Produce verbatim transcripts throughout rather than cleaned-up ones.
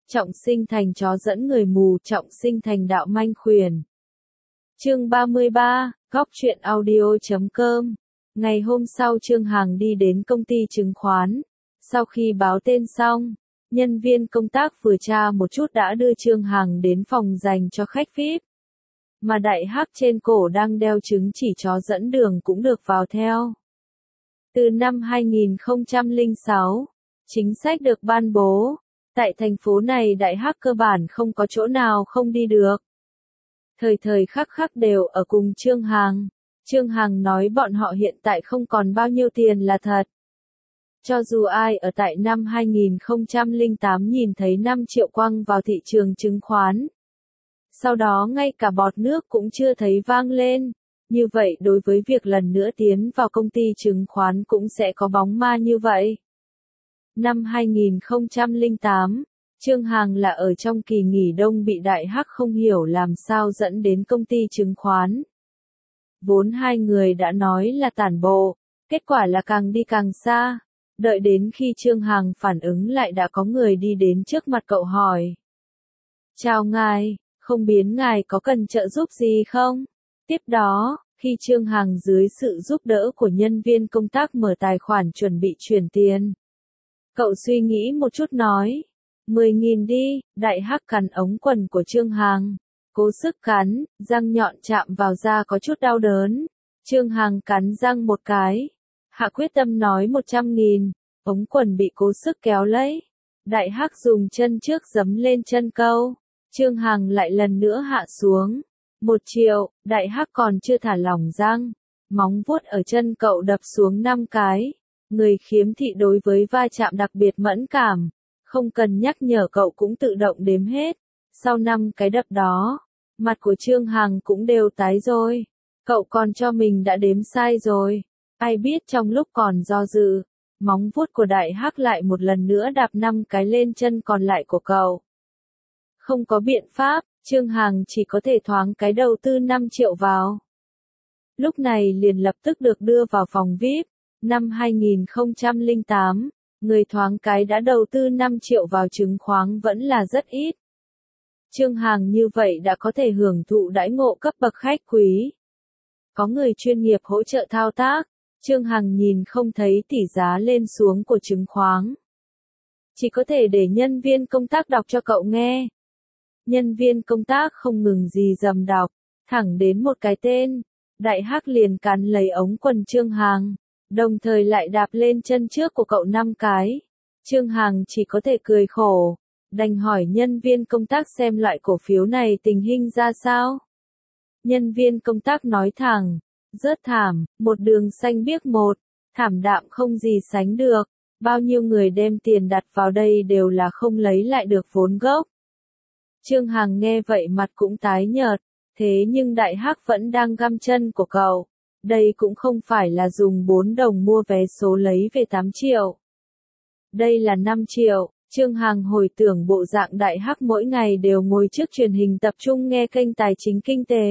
trọng sinh thành chó dẫn người mù, trọng sinh thành đạo manh khuyển. Chương ba mươi ba, góc truyện audio chấm com. Ngày hôm sau Trương Hằng đi đến công ty chứng khoán. Sau khi báo tên xong, nhân viên công tác vừa tra một chút đã đưa Trương Hằng đến phòng dành cho khách vi ai pi. Mà đại hắc trên cổ đang đeo chứng chỉ chó dẫn đường cũng được vào theo. Từ năm hai nghìn không trăm lẻ sáu, chính sách được ban bố. Tại thành phố này đại hắc cơ bản không có chỗ nào không đi được. Thời thời khắc khắc đều ở cùng Trương Hằng. Trương Hằng nói bọn họ hiện tại không còn bao nhiêu tiền là thật. Cho dù ai ở tại năm hai nghìn không trăm lẻ tám nhìn thấy năm triệu quăng vào thị trường chứng khoán. Sau đó ngay cả bọt nước cũng chưa thấy vang lên. Như vậy đối với việc lần nữa tiến vào công ty chứng khoán cũng sẽ có bóng ma như vậy. Năm hai nghìn không trăm lẻ tám, Trương Hằng là ở trong kỳ nghỉ đông bị đại hắc không hiểu làm sao dẫn đến công ty chứng khoán. Vốn hai người đã nói là tản bộ, kết quả là càng đi càng xa. Đợi đến khi Trương Hằng phản ứng lại đã có người đi đến trước mặt cậu hỏi. Chào ngài, không biết ngài có cần trợ giúp gì không? Tiếp đó, khi Trương Hằng dưới sự giúp đỡ của nhân viên công tác mở tài khoản chuẩn bị chuyển tiền. Cậu suy nghĩ một chút nói. mười nghìn đi, đại hắc cắn ống quần của Trương Hằng. Cố sức cắn, răng nhọn chạm vào da có chút đau đớn. Trương Hằng cắn răng một cái. Hạ quyết tâm nói một trăm nghìn, ống quần bị cố sức kéo lấy. Đại hắc dùng chân trước giấm lên chân câu. Trương Hằng lại lần nữa hạ xuống. Một triệu, đại hắc còn chưa thả lỏng răng. Móng vuốt ở chân cậu đập xuống năm cái. Người khiếm thị đối với va chạm đặc biệt mẫn cảm. Không cần nhắc nhở cậu cũng tự động đếm hết. Sau năm cái đập đó, mặt của Trương Hằng cũng đều tái rồi. Cậu còn cho mình đã đếm sai rồi. Ai biết trong lúc còn do dự, móng vuốt của đại hắc lại một lần nữa đạp năm cái lên chân còn lại của cậu. Không có biện pháp, Trương Hằng chỉ có thể thoáng cái đầu tư năm triệu vào. Lúc này liền lập tức được đưa vào phòng vi ai pi. Năm hai nghìn không trăm lẻ tám, người thoáng cái đã đầu tư năm triệu vào chứng khoán vẫn là rất ít. Trương Hằng như vậy đã có thể hưởng thụ đãi ngộ cấp bậc khách quý. Có người chuyên nghiệp hỗ trợ thao tác, Trương Hằng nhìn không thấy tỷ giá lên xuống của chứng khoán. Chỉ có thể để nhân viên công tác đọc cho cậu nghe. Nhân viên công tác không ngừng gì dầm đọc, thẳng đến một cái tên. Đại hắc liền cắn lấy ống quần Trương Hằng, đồng thời lại đạp lên chân trước của cậu năm cái. Trương Hằng chỉ có thể cười khổ, đành hỏi nhân viên công tác xem loại cổ phiếu này tình hình ra sao. Nhân viên công tác nói thẳng, rớt thảm, một đường xanh biếc một, thảm đạm không gì sánh được, bao nhiêu người đem tiền đặt vào đây đều là không lấy lại được vốn gốc. Trương Hằng nghe vậy mặt cũng tái nhợt, thế nhưng đại hắc vẫn đang găm chân của cậu. Đây cũng không phải là dùng bốn đồng mua vé số lấy về tám triệu. Đây là năm triệu. Trương Hằng hồi tưởng bộ dạng đại hắc mỗi ngày đều ngồi trước truyền hình tập trung nghe kênh tài chính kinh tế.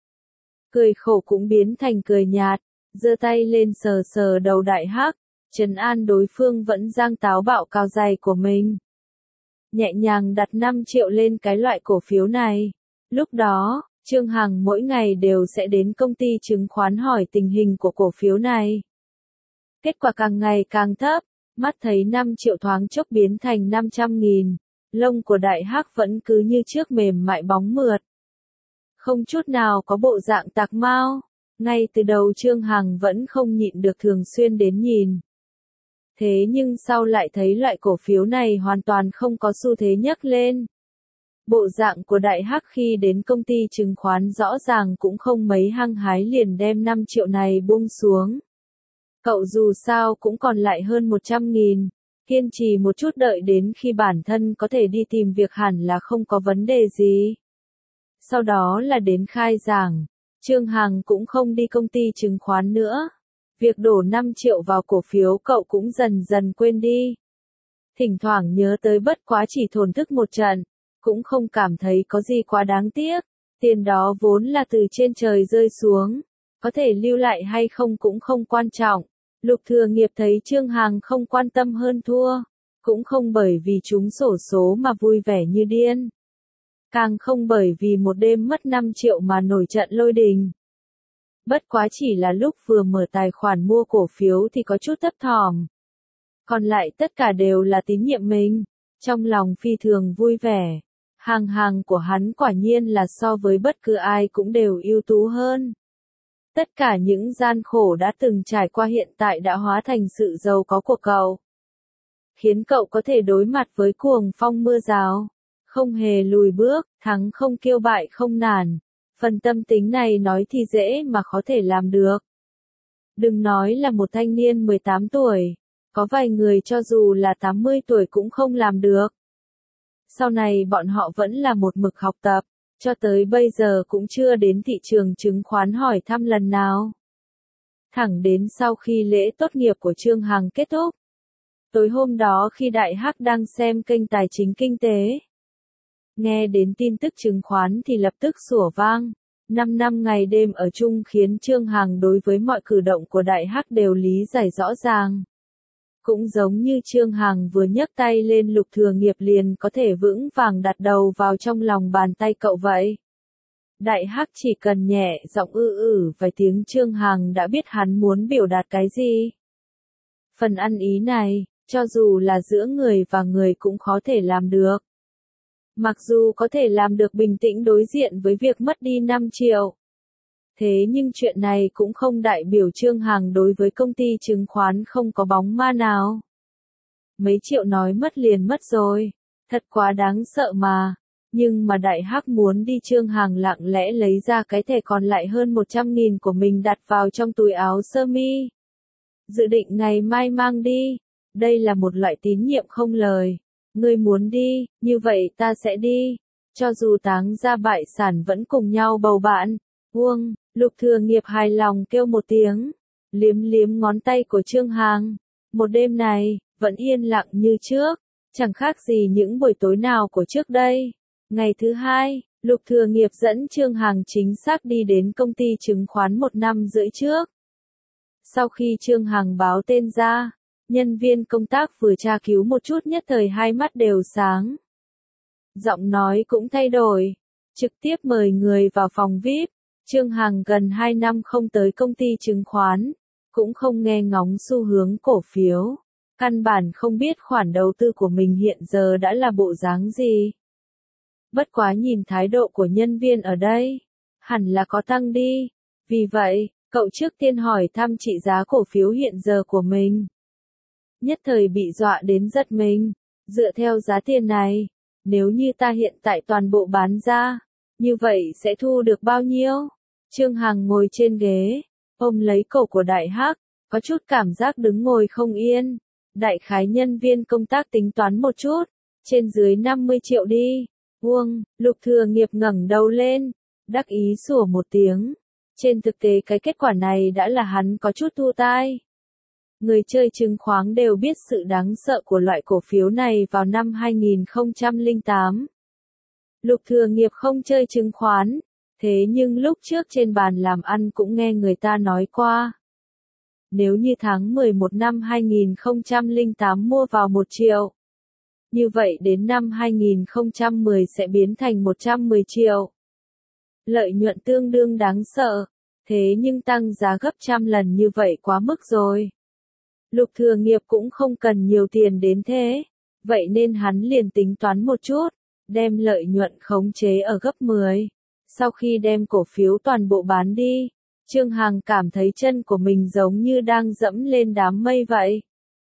Cười khổ cũng biến thành cười nhạt, giơ tay lên sờ sờ đầu đại hắc, trấn an đối phương vẫn giang táo bạo cao dày của mình. Nhẹ nhàng đặt năm triệu lên cái loại cổ phiếu này. Lúc đó, Trương Hằng mỗi ngày đều sẽ đến công ty chứng khoán hỏi tình hình của cổ phiếu này. Kết quả càng ngày càng thấp, mắt thấy năm triệu thoáng chốc biến thành năm trăm nghìn, lông của đại hắc vẫn cứ như trước mềm mại bóng mượt. Không chút nào có bộ dạng tạc mao, ngay từ đầu Trương Hằng vẫn không nhịn được thường xuyên đến nhìn. Thế nhưng sau lại thấy loại cổ phiếu này hoàn toàn không có xu thế nhấc lên. Bộ dạng của đại hắc khi đến công ty chứng khoán rõ ràng cũng không mấy hăng hái liền đem năm triệu này buông xuống. Cậu dù sao cũng còn lại hơn một trăm nghìn, kiên trì một chút đợi đến khi bản thân có thể đi tìm việc hẳn là không có vấn đề gì. Sau đó là đến khai giảng, Trương Hằng cũng không đi công ty chứng khoán nữa. Việc đổ năm triệu vào cổ phiếu cậu cũng dần dần quên đi. Thỉnh thoảng nhớ tới bất quá chỉ thổn thức một trận, cũng không cảm thấy có gì quá đáng tiếc. Tiền đó vốn là từ trên trời rơi xuống, có thể lưu lại hay không cũng không quan trọng. Lục Thừa Nghiệp thấy Trương Hằng không quan tâm hơn thua, Cũng không bởi vì trúng xổ số mà vui vẻ như điên. Càng không bởi vì một đêm mất năm triệu mà nổi trận lôi đình. Bất quá chỉ là lúc vừa mở tài khoản mua cổ phiếu thì có chút thấp thỏm. Còn lại tất cả đều là tín nhiệm mình. Trong lòng phi thường vui vẻ. Hàng hàng của hắn quả nhiên là so với bất cứ ai cũng đều ưu tú hơn. Tất cả những gian khổ đã từng trải qua hiện tại đã hóa thành sự giàu có của cậu. Khiến cậu có thể đối mặt với cuồng phong mưa rào. Không hề lùi bước, thắng không kiêu bại không nản. Phần tâm tính này nói thì dễ mà khó thể làm được. Đừng nói là một thanh niên mười tám tuổi. Có vài người cho dù là tám mươi tuổi cũng không làm được. Sau này bọn họ vẫn là một mực học tập, cho tới bây giờ cũng chưa đến thị trường chứng khoán hỏi thăm lần nào. Thẳng đến sau khi lễ tốt nghiệp của Trương Hằng kết thúc. Tối hôm đó khi Đại Hắc đang xem kênh Tài chính Kinh tế. Nghe đến tin tức chứng khoán thì lập tức sủa vang. Năm năm ngày đêm ở chung khiến Trương Hằng đối với mọi cử động của Đại Hắc đều lý giải rõ ràng. Cũng giống như Trương Hằng vừa nhấc tay lên Lục Thừa Nghiệp liền có thể vững vàng đặt đầu vào trong lòng bàn tay cậu vậy. Đại Hắc chỉ cần nhẹ giọng ư ử vài tiếng Trương Hằng đã biết hắn muốn biểu đạt cái gì. Phần ăn ý này, cho dù là giữa người và người cũng khó thể làm được. Mặc dù có thể làm được bình tĩnh đối diện với việc mất đi năm triệu. Thế nhưng chuyện này cũng không đại biểu Trương Hằng đối với công ty chứng khoán không có bóng ma nào. Mấy triệu nói mất liền mất rồi. Thật quá đáng sợ mà. Nhưng mà Đại Hắc muốn đi Trương Hằng lặng lẽ lấy ra cái thẻ còn lại hơn một trăm nghìn của mình đặt vào trong túi áo sơ mi. Dự định ngày mai mang đi. Đây là một loại tín nhiệm không lời. Ngươi muốn đi, như vậy ta sẽ đi. Cho dù táng ra bại sản vẫn cùng nhau bầu bạn. Uông, Lục Thừa Nghiệp hài lòng kêu một tiếng. Liếm liếm ngón tay của Trương Hằng. Một đêm này, vẫn yên lặng như trước. Chẳng khác gì những buổi tối nào của trước đây. Ngày thứ hai, Lục Thừa Nghiệp dẫn Trương Hằng chính xác đi đến công ty chứng khoán một năm rưỡi trước. Sau khi Trương Hằng báo tên ra, nhân viên công tác vừa tra cứu một chút nhất thời hai mắt đều sáng. Giọng nói cũng thay đổi, trực tiếp mời người vào phòng vi ai pi. Trương Hằng gần hai năm không tới công ty chứng khoán, cũng không nghe ngóng xu hướng cổ phiếu, căn bản không biết khoản đầu tư của mình hiện giờ đã là bộ dáng gì. Bất quá nhìn thái độ của nhân viên ở đây, hẳn là có tăng đi, vì vậy, cậu trước tiên hỏi thăm trị giá cổ phiếu hiện giờ của mình. Nhất thời bị dọa đến giật mình, dựa theo giá tiền này, nếu như ta hiện tại toàn bộ bán ra, như vậy sẽ thu được bao nhiêu? Trương Hằng ngồi trên ghế, ôm lấy cổ của Đại Hắc, có chút cảm giác đứng ngồi không yên. Đại khái nhân viên công tác tính toán một chút, trên dưới năm mươi triệu đi. Uông, Lục Thừa Nghiệp ngẩng đầu lên, đắc ý sủa một tiếng. Trên thực tế cái kết quả này đã là hắn có chút thu tai. Người chơi chứng khoán đều biết sự đáng sợ của loại cổ phiếu này vào năm hai nghìn không trăm lẻ tám. Lục Thừa Nghiệp không chơi chứng khoán, thế nhưng lúc trước trên bàn làm ăn cũng nghe người ta nói qua. Nếu như tháng mười một năm hai nghìn không trăm lẻ tám mua vào một triệu, như vậy đến năm hai nghìn không trăm mười sẽ biến thành một trăm mười triệu. Lợi nhuận tương đương đáng sợ, thế nhưng tăng giá gấp trăm lần như vậy quá mức rồi. Lục Thừa Nghiệp cũng không cần nhiều tiền đến thế, vậy nên hắn liền tính toán một chút, đem lợi nhuận khống chế ở gấp mười. Sau khi đem cổ phiếu toàn bộ bán đi, Trương Hằng cảm thấy chân của mình giống như đang dẫm lên đám mây vậy.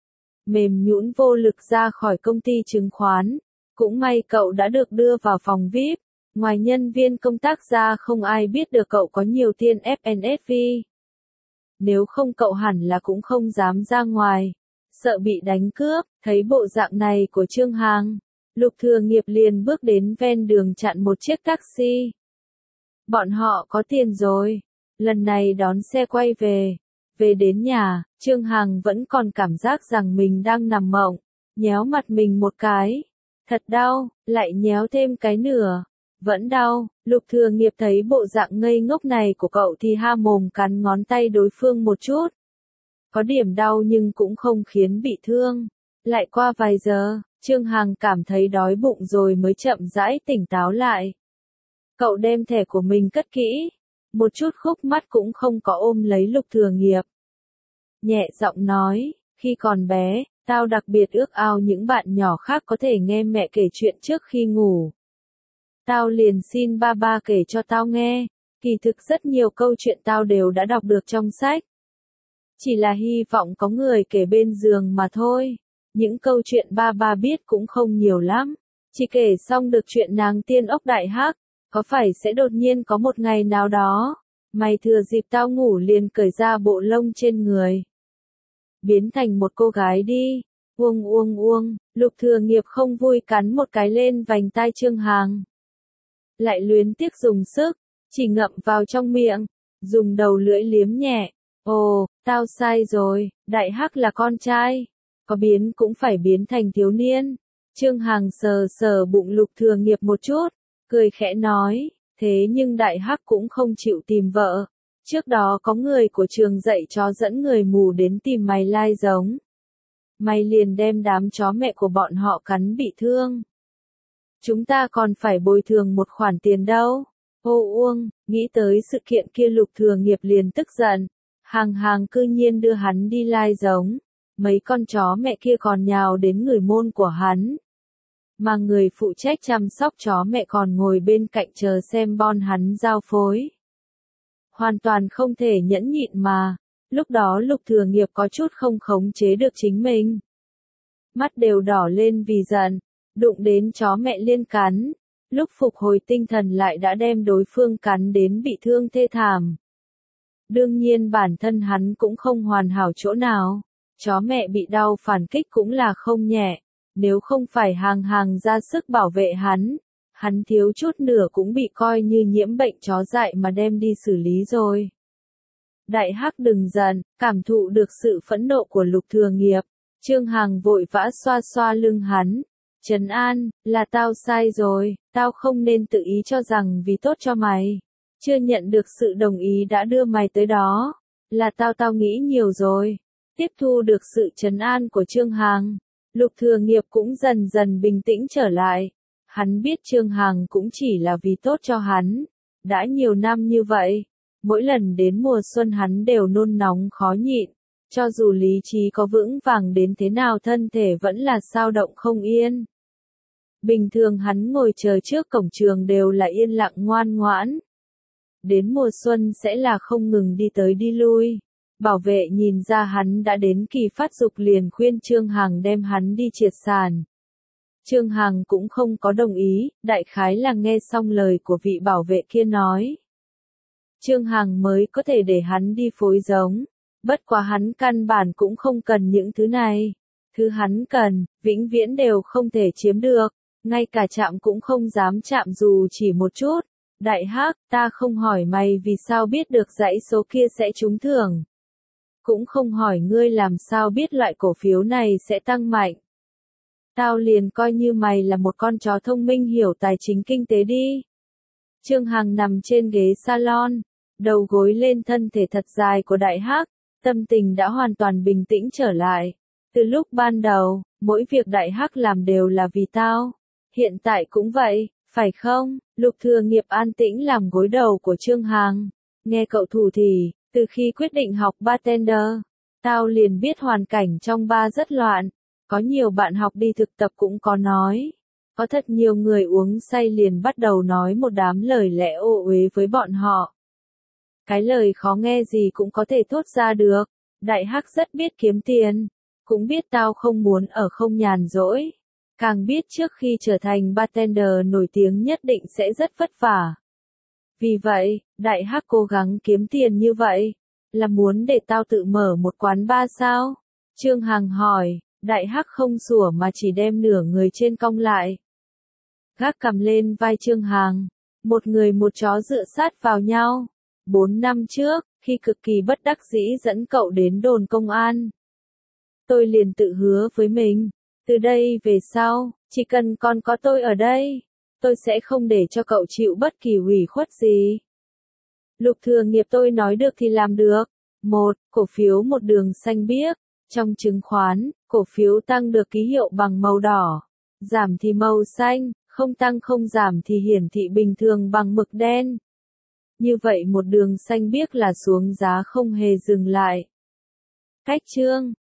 Mềm nhũn vô lực ra khỏi công ty chứng khoán, cũng may cậu đã được đưa vào phòng vi ai pi, ngoài nhân viên công tác ra không ai biết được cậu có nhiều tiền ép en ét vê. Nếu không cậu hẳn là cũng không dám ra ngoài, sợ bị đánh cướp. Thấy bộ dạng này của Trương Hằng, Lục Thừa Nghiệp liền bước đến ven đường chặn một chiếc taxi. Bọn họ có tiền rồi, lần này đón xe quay về. Về đến nhà, Trương Hằng vẫn còn cảm giác rằng mình đang nằm mộng, nhéo mặt mình một cái. Thật đau, lại nhéo thêm cái nửa. Vẫn đau. Lục Thừa Nghiệp thấy bộ dạng ngây ngốc này của cậu thì ha mồm cắn ngón tay đối phương một chút. Có điểm đau nhưng cũng không khiến bị thương. Lại qua vài giờ, Trương Hằng cảm thấy đói bụng rồi mới chậm rãi tỉnh táo lại. Cậu đem thẻ của mình cất kỹ, một chút khúc mắc cũng không có ôm lấy Lục Thừa Nghiệp. Nhẹ giọng nói, khi còn bé, tao đặc biệt ước ao những bạn nhỏ khác có thể nghe mẹ kể chuyện trước khi ngủ. Tao liền xin ba ba kể cho tao nghe, kỳ thực rất nhiều câu chuyện tao đều đã đọc được trong sách. Chỉ là hy vọng có người kể bên giường mà thôi. Những câu chuyện ba ba biết cũng không nhiều lắm. Chỉ kể xong được chuyện nàng tiên ốc đại hắc, có phải sẽ đột nhiên có một ngày nào đó, mày thừa dịp tao ngủ liền cởi ra bộ lông trên người. Biến thành một cô gái đi. Uông uông uông, Lục Thừa Nghiệp không vui cắn một cái lên vành tai Trương Hằng. Lại luyến tiếc dùng sức, chỉ ngậm vào trong miệng, dùng đầu lưỡi liếm nhẹ. Ồ, tao sai rồi, đại hắc là con trai. Có biến cũng phải biến thành thiếu niên. Trương Hằng sờ sờ bụng Lục Thừa Nghiệp một chút, cười khẽ nói, thế nhưng đại hắc cũng không chịu tìm vợ. Trước đó có người của trường dạy chó dẫn người mù đến tìm mày lai giống. Mày liền đem đám chó mẹ của bọn họ cắn bị thương. Chúng ta còn phải bồi thường một khoản tiền đâu. Ô Uông, nghĩ tới sự kiện kia Lục Thừa Nghiệp liền tức giận. Hàng hàng cư nhiên đưa hắn đi lai giống. Mấy con chó mẹ kia còn nhào đến người môn của hắn. Mà người phụ trách chăm sóc chó mẹ còn ngồi bên cạnh chờ xem bon hắn giao phối. Hoàn toàn không thể nhẫn nhịn mà. Lúc đó Lục Thừa Nghiệp có chút không khống chế được chính mình. Mắt đều đỏ lên vì giận, đụng đến chó mẹ liên cắn. Lúc phục hồi tinh thần lại đã đem đối phương cắn đến bị thương thê thảm. Đương nhiên bản thân hắn cũng không hoàn hảo chỗ nào. Chó mẹ bị đau phản kích cũng là không nhẹ. Nếu không phải hàng hàng ra sức bảo vệ hắn, hắn thiếu chút nửa cũng bị coi như nhiễm bệnh chó dại mà đem đi xử lý rồi. Đại hắc đừng giận, cảm thụ được sự phẫn nộ của Lục Thừa Nghiệp. Trương Hằng vội vã xoa xoa lưng hắn. Trấn an, là tao sai rồi, tao không nên tự ý cho rằng vì tốt cho mày. Chưa nhận được sự đồng ý đã đưa mày tới đó. Là tao tao nghĩ nhiều rồi. Tiếp thu được sự trấn an của Trương Hằng. Lục Thừa Nghiệp cũng dần dần bình tĩnh trở lại. Hắn biết Trương Hằng cũng chỉ là vì tốt cho hắn. Đã nhiều năm như vậy, mỗi lần đến mùa xuân hắn đều nôn nóng khó nhịn. Cho dù lý trí có vững vàng đến thế nào thân thể vẫn là dao động không yên. Bình thường hắn ngồi chờ trước cổng trường đều là yên lặng ngoan ngoãn. Đến mùa xuân sẽ là không ngừng đi tới đi lui. Bảo vệ nhìn ra hắn đã đến kỳ phát dục liền khuyên Trương Hằng đem hắn đi triệt sản. Trương Hằng cũng không có đồng ý, đại khái là nghe xong lời của vị bảo vệ kia nói. Trương Hằng mới có thể để hắn đi phối giống. Bất quá hắn căn bản cũng không cần những thứ này. Thứ hắn cần, vĩnh viễn đều không thể chiếm được. Ngay cả chạm cũng không dám chạm dù chỉ một chút. Đại hắc, ta không hỏi mày vì sao biết được dãy số kia sẽ trúng thưởng. Cũng không hỏi ngươi làm sao biết loại cổ phiếu này sẽ tăng mạnh. Tao liền coi như mày là một con chó thông minh hiểu tài chính kinh tế đi. Trương Hằng nằm trên ghế salon, đầu gối lên thân thể thật dài của đại hắc, tâm tình đã hoàn toàn bình tĩnh trở lại. Từ lúc ban đầu, mỗi việc đại hắc làm đều là vì tao. Hiện tại cũng vậy, phải không? Lục Thừa Nghiệp an tĩnh làm gối đầu của Trương Hằng. Nghe cậu thủ thì, từ khi quyết định học bartender, tao liền biết hoàn cảnh trong bar rất loạn. Có nhiều bạn học đi thực tập cũng có nói. Có thật nhiều người uống say liền bắt đầu nói một đám lời lẽ ô uế với bọn họ. Cái lời khó nghe gì cũng có thể thốt ra được. Đại hắc rất biết kiếm tiền. Cũng biết tao không muốn ở không nhàn rỗi. Càng biết trước khi trở thành bartender nổi tiếng nhất định sẽ rất vất vả. Vì vậy, đại hắc cố gắng kiếm tiền như vậy. Là muốn để tao tự mở một quán bar sao? Trương Hằng hỏi. Đại hắc không sủa mà chỉ đem nửa người trên cong lại. Gác cầm lên vai Trương Hằng. Một người một chó dựa sát vào nhau. Bốn năm trước, khi cực kỳ bất đắc dĩ dẫn cậu đến đồn công an. Tôi liền tự hứa với mình. Từ đây về sau, chỉ cần còn có tôi ở đây, tôi sẽ không để cho cậu chịu bất kỳ ủy khuất gì. Lục Thừa Nghiệp tôi nói được thì làm được. Một, cổ phiếu một đường xanh biếc. Trong chứng khoán, Cổ phiếu tăng được ký hiệu bằng màu đỏ, giảm thì màu xanh, không tăng không giảm thì hiển thị bình thường bằng mực đen. Như vậy một đường xanh biếc là xuống giá không hề dừng lại. Cách chương